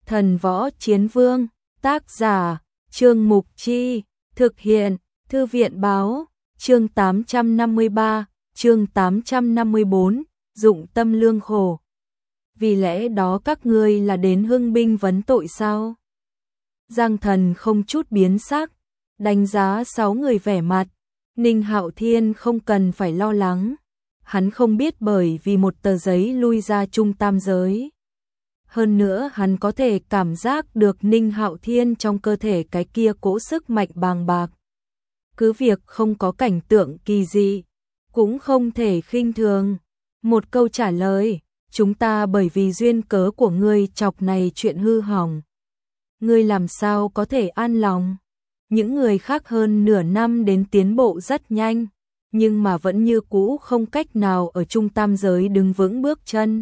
Thần Võ Chiến Vương, tác giả, Trương Mục Chi, thực hiện, Thư viện Báo, chương 853, chương 854, dụng tâm lương khổ. Vì lẽ đó các ngươi là đến hưng binh vấn tội sao? Giang Thần không chút biến sắc, đánh giá 6 người vẻ mặt. Ninh Hạo Thiên không cần phải lo lắng, hắn không biết bởi vì một tờ giấy lui ra trung tam giới. Hơn nữa hắn có thể cảm giác được Ninh Hạo Thiên trong cơ thể cái kia cỗ sức mạnh bàng bạc. Cứ việc không có cảnh tượng kỳ dị, cũng không thể khinh thường. Một câu trả lời, chúng ta bởi vì duyên cớ của ngươi chọc này chuyện hư hỏng. Ngươi làm sao có thể an lòng? Những người khác hơn nửa năm đến tiến bộ rất nhanh, nhưng mà vẫn như cũ không cách nào ở trung tam giới đứng vững bước chân.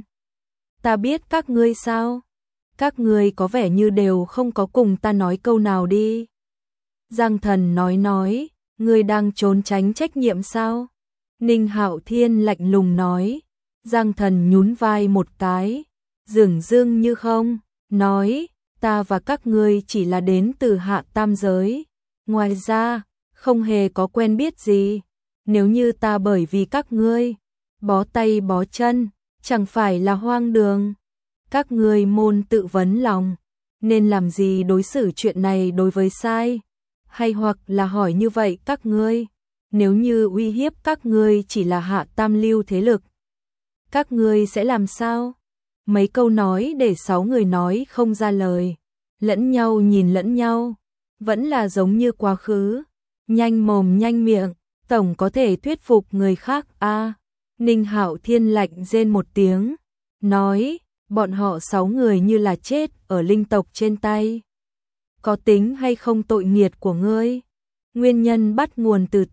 Ta biết các ngươi sao? Các ngươi có vẻ như đều không có cùng ta nói câu nào đi. Giang Thần nói, ngươi đang trốn tránh trách nhiệm sao? Ninh Hạo Thiên lạnh lùng nói. Giang Thần nhún vai một cái, dửng dưng như không, nói, ta và các ngươi chỉ là đến từ hạ tam giới. Ngoài ra, không hề có quen biết gì. Nếu như ta bởi vì các ngươi bó tay bó chân, chẳng phải là hoang đường. Các ngươi môn tự vấn lòng, nên làm gì đối xử chuyện này đối với sai? Hay hoặc là hỏi như vậy các ngươi, nếu như uy hiếp các ngươi chỉ là hạ tam lưu thế lực, các ngươi sẽ làm sao? Mấy câu nói để 6 người nói không ra lời, lẫn nhau nhìn lẫn nhau, vẫn là giống như quá khứ, nhanh mồm nhanh miệng, tổng có thể thuyết phục người khác a. Ninh Hạo Thiên lạnh rên một tiếng, nói, bọn họ 6 người như là chết ở linh tộc trên tay. Có tính hay không tội nghiệt của ngươi? Nguyên nhân bắt nguồn từ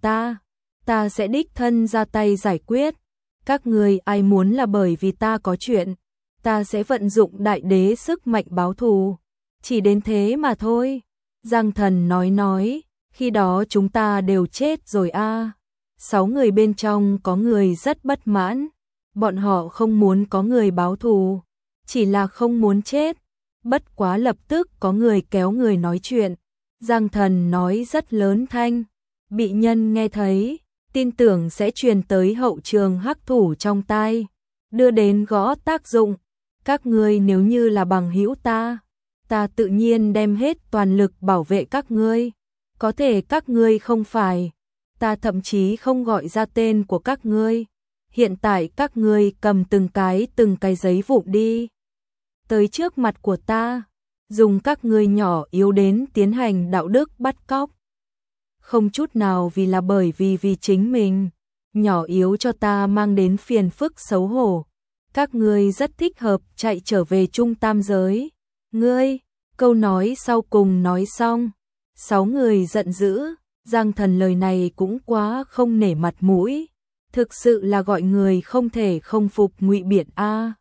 ta sẽ đích thân ra tay giải quyết. Các ngươi ai muốn là bởi vì ta có chuyện, ta sẽ vận dụng đại đế sức mạnh báo thù. Chỉ đến thế mà thôi. Giang Thần nói, khi đó chúng ta đều chết rồi a. 6 người bên trong có người rất bất mãn, bọn họ không muốn có người báo thù, chỉ là không muốn chết. Bất quá lập tức có người kéo người nói chuyện. Giang Thần nói rất lớn thanh, bị nhân nghe thấy, tin tưởng sẽ truyền tới hậu trường hắc thủ trong tai, đưa đến gõ tác dụng. Các ngươi nếu như là bằng hữu ta tự nhiên đem hết toàn lực bảo vệ các ngươi. Có thể các ngươi không phải, ta thậm chí không gọi ra tên của các ngươi. Hiện tại các ngươi cầm từng cái giấy vụn đi tới trước mặt của ta, dùng các ngươi nhỏ yếu đến tiến hành đạo đức bắt cóc. Không chút nào vì là bởi vì chính mình, nhỏ yếu cho ta mang đến phiền phức xấu hổ. Các ngươi rất thích hợp chạy trở về trung tam giới. Ngươi, câu nói sau cùng nói xong, 6 người giận dữ. Giang Thần lời này cũng quá không nể mặt mũi, thực sự là gọi người không thể không phục ngụy biện a.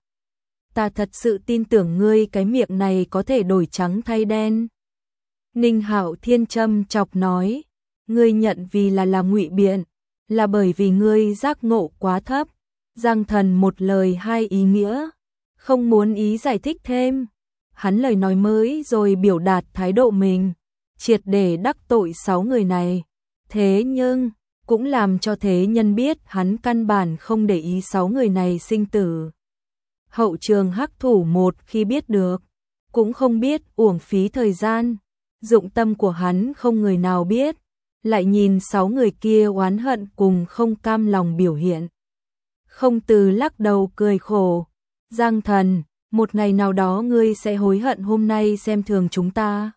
Ta thật sự tin tưởng ngươi cái miệng này có thể đổi trắng thay đen. Ninh Hạo Thiên châm chọc nói, ngươi nhận vì là ngụy biện, là bởi vì ngươi giác ngộ quá thấp. Giang Thần một lời hai ý nghĩa, không muốn ý giải thích thêm. Hắn lời nói mới rồi biểu đạt thái độ mình, triệt để đắc tội 6 người này. Thế nhưng, cũng làm cho thế nhân biết hắn căn bản không để ý 6 người này sinh tử. Hậu trường hắc thủ một khi biết được, cũng không biết uổng phí thời gian. Dụng tâm của hắn không người nào biết, lại nhìn 6 người kia oán hận cùng không cam lòng biểu hiện. Không từ lắc đầu cười khổ. Giang Thần, một ngày nào đó ngươi sẽ hối hận hôm nay xem thường chúng ta.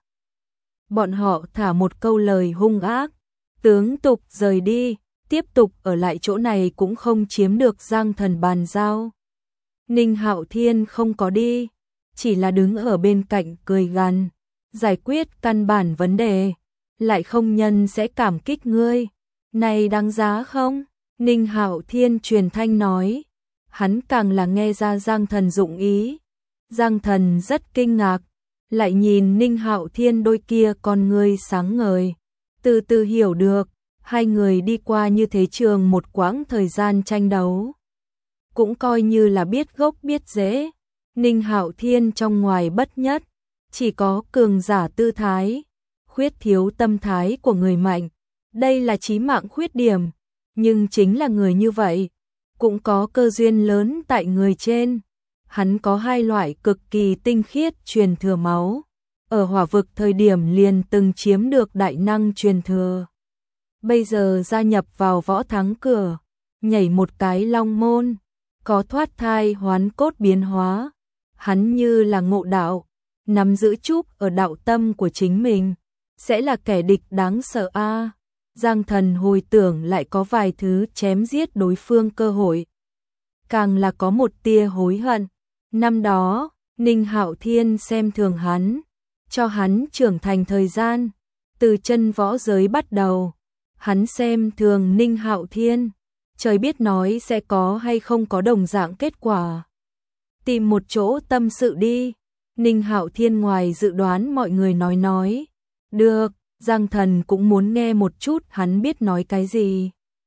Bọn họ thả một câu lời hung ác, tướng tục rời đi, tiếp tục ở lại chỗ này cũng không chiếm được Giang Thần bàn giao. Ninh Hạo Thiên không có đi, chỉ là đứng ở bên cạnh cười gằn, giải quyết căn bản vấn đề, lại không nhân sẽ cảm kích ngươi. Này đáng giá không? Ninh Hạo Thiên truyền thanh nói, hắn càng là nghe ra Giang Thần dụng ý. Giang Thần rất kinh ngạc, lại nhìn Ninh Hạo Thiên đôi kia con ngươi sáng ngời, từ từ hiểu được, hai người đi qua như thế trường một quãng thời gian tranh đấu, cũng coi như là biết gốc biết rễ. Ninh Hạo Thiên trong ngoài bất nhất, Chỉ có cường giả tư thái, khuyết thiếu tâm thái của người mạnh. Đây là chí mạng khuyết điểm, nhưng chính là người như vậy, cũng có cơ duyên lớn tại người trên. Hắn có hai loại cực kỳ tinh khiết truyền thừa máu. Ở hỏa vực thời điểm liền từng chiếm được đại năng truyền thừa. Bây giờ gia nhập vào võ thắng cửa, nhảy một cái long môn, có thoát thai hoán cốt biến hóa. Hắn như là ngộ đạo, nắm giữ chút ở đạo tâm của chính mình, sẽ là kẻ địch đáng sợ a. Giang Thần hồi tưởng lại có vài thứ chém giết đối phương cơ hội. Càng là có một tia hối hận. Năm đó, Ninh Hạo Thiên xem thường hắn, cho hắn trưởng thành thời gian. Từ chân võ giới bắt đầu, hắn xem thường Ninh Hạo Thiên. Trời biết nói sẽ có hay không có đồng dạng kết quả. Tìm một chỗ tâm sự đi. Ninh Hạo Thiên ngoài dự đoán mọi người nói. Được, Giang Thần cũng muốn nghe một chút hắn biết nói cái gì.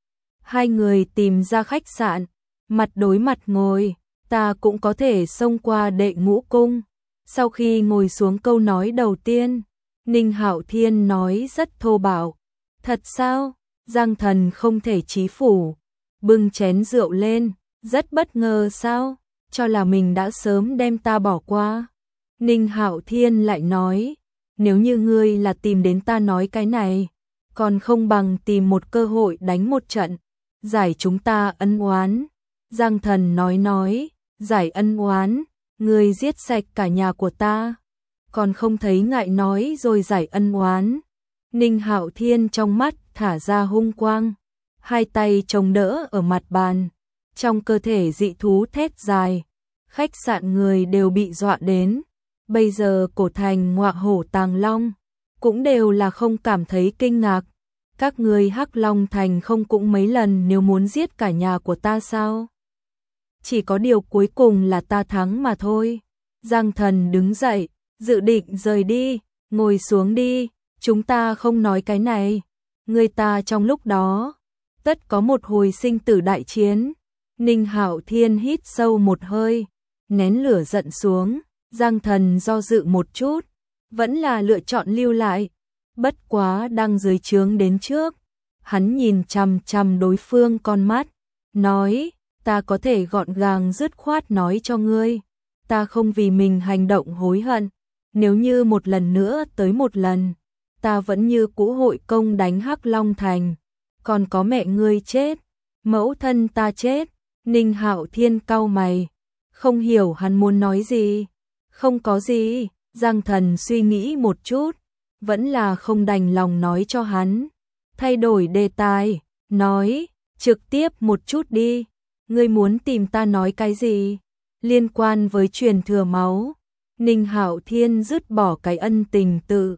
Hai người tìm ra khách sạn, mặt đối mặt ngồi, ta cũng có thể xông qua Đệ Ngũ Cung. Sau khi ngồi xuống câu nói đầu tiên, Ninh Hạo Thiên nói rất thô bạo. Thật sao? Giang Thần không thể chí phủ, bưng chén rượu lên, rất bất ngờ sao? Cho là mình đã sớm đem ta bỏ qua. Ninh Hạo Thiên lại nói, nếu như ngươi là tìm đến ta nói cái này, còn không bằng tìm một cơ hội đánh một trận, giải chúng ta ân oán. Giang Thần nói, giải ân oán, ngươi giết sạch cả nhà của ta, còn không thấy ngại nói rồi giải ân oán. Ninh Hạo Thiên trong mắt thả ra hung quang, hai tay chống đỡ ở mặt bàn, trong cơ thể dị thú thét dài. Khách sạn người đều bị dọa đến. Bây giờ cổ thành Ngọa Hổ Tàng Long cũng đều là không cảm thấy kinh ngạc. Các người Hắc Long Thành không cũng mấy lần nếu muốn giết cả nhà của ta sao? Chỉ có điều cuối cùng là ta thắng mà thôi. Giang Thần đứng dậy, dự định rời đi, ngồi xuống đi, chúng ta không nói cái này. Người ta trong lúc đó, tất có một hồi sinh tử đại chiến. Ninh Hạo Thiên hít sâu một hơi, nén lửa giận xuống. Giang Thần do dự một chút, vẫn là lựa chọn lưu lại. Bất quá đang dưới trướng đến trước, hắn nhìn chằm chằm đối phương con mắt, nói, ta có thể gọn gàng dứt khoát nói cho ngươi, ta không vì mình hành động hối hận. Nếu như một lần nữa tới một lần, ta vẫn như cũ hội công đánh Hắc Long Thành. Còn có mẹ ngươi chết, mẫu thân ta chết. Ninh Hạo Thiên cau mày, không hiểu hắn muốn nói gì. Không có gì. Giang Thần suy nghĩ một chút, vẫn là không đành lòng nói cho hắn. Thay đổi đề tài, nói, trực tiếp một chút đi. Ngươi muốn tìm ta nói cái gì? Liên quan với truyền thừa máu. Ninh Hạo Thiên dứt bỏ cái ân tình tự.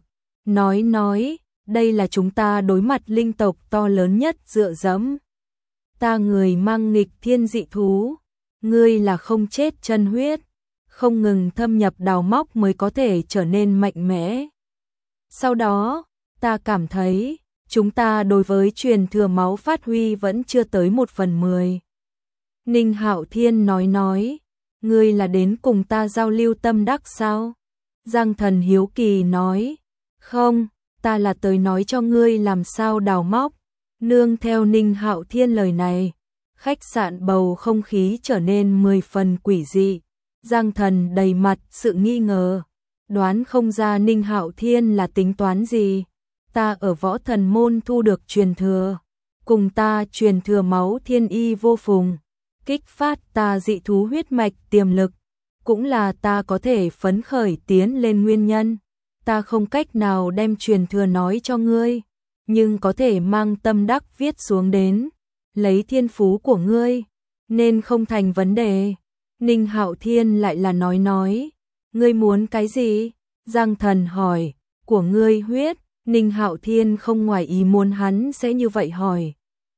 Nói, đây là chúng ta đối mặt linh tộc to lớn nhất dựa dẫm. Ta người mang nghịch thiên dị thú. Ngươi là không chết chân huyết. Không ngừng thâm nhập đào móc mới có thể trở nên mạnh mẽ. Sau đó, ta cảm thấy, chúng ta đối với truyền thừa máu phát huy vẫn chưa tới 1/10. Ninh Hạo Thiên nói, ngươi là đến cùng ta giao lưu tâm đắc sao? Giang Thần hiếu kỳ nói, không, ta là tới nói cho ngươi làm sao đào móc. Nương theo Ninh Hạo Thiên lời này, khách sạn bầu không khí trở nên 10 phần quỷ dị. Giang Thần đầy mặt sự nghi ngờ, đoán không ra Ninh Hạo Thiên là tính toán gì. Ta ở Võ Thần Môn thu được truyền thừa, cùng ta truyền thừa máu thiên y vô phùng, kích phát ta dị thú huyết mạch tiềm lực, cũng là ta có thể phấn khởi tiến lên nguyên nhân. Ta không cách nào đem truyền thừa nói cho ngươi, nhưng có thể mang tâm đắc viết xuống đến, lấy thiên phú của ngươi, nên không thành vấn đề. Ninh Hạo Thiên lại là nói, ngươi muốn cái gì? Giang Thần hỏi, của ngươi huyết. Ninh Hạo Thiên không ngoài ý muốn hắn sẽ như vậy hỏi.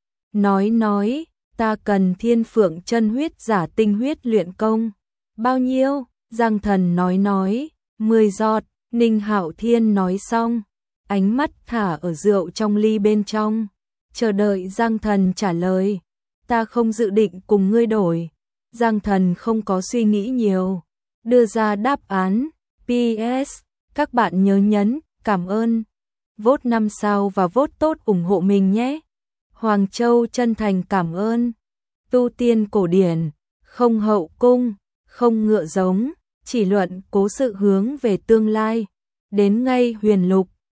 Nói, ta cần thiên phượng chân huyết giả tinh huyết luyện công. Bao nhiêu? Giang Thần nói, 10 giọt. Ninh Hạo Thiên nói xong, ánh mắt thả ở rượu trong ly bên trong, chờ đợi Giang Thần trả lời. Ta không dự định cùng ngươi đổi. Giang Thần không có suy nghĩ nhiều, đưa ra đáp án. PS, Các bạn nhớ nhấn cảm ơn, vote 5 sao và vote tốt ủng hộ mình nhé. Hoàng Châu chân thành cảm ơn. Tu tiên cổ điển, không hậu cung, không ngựa giống, chỉ luận cố sự hướng về tương lai. Đến ngay huyền lục.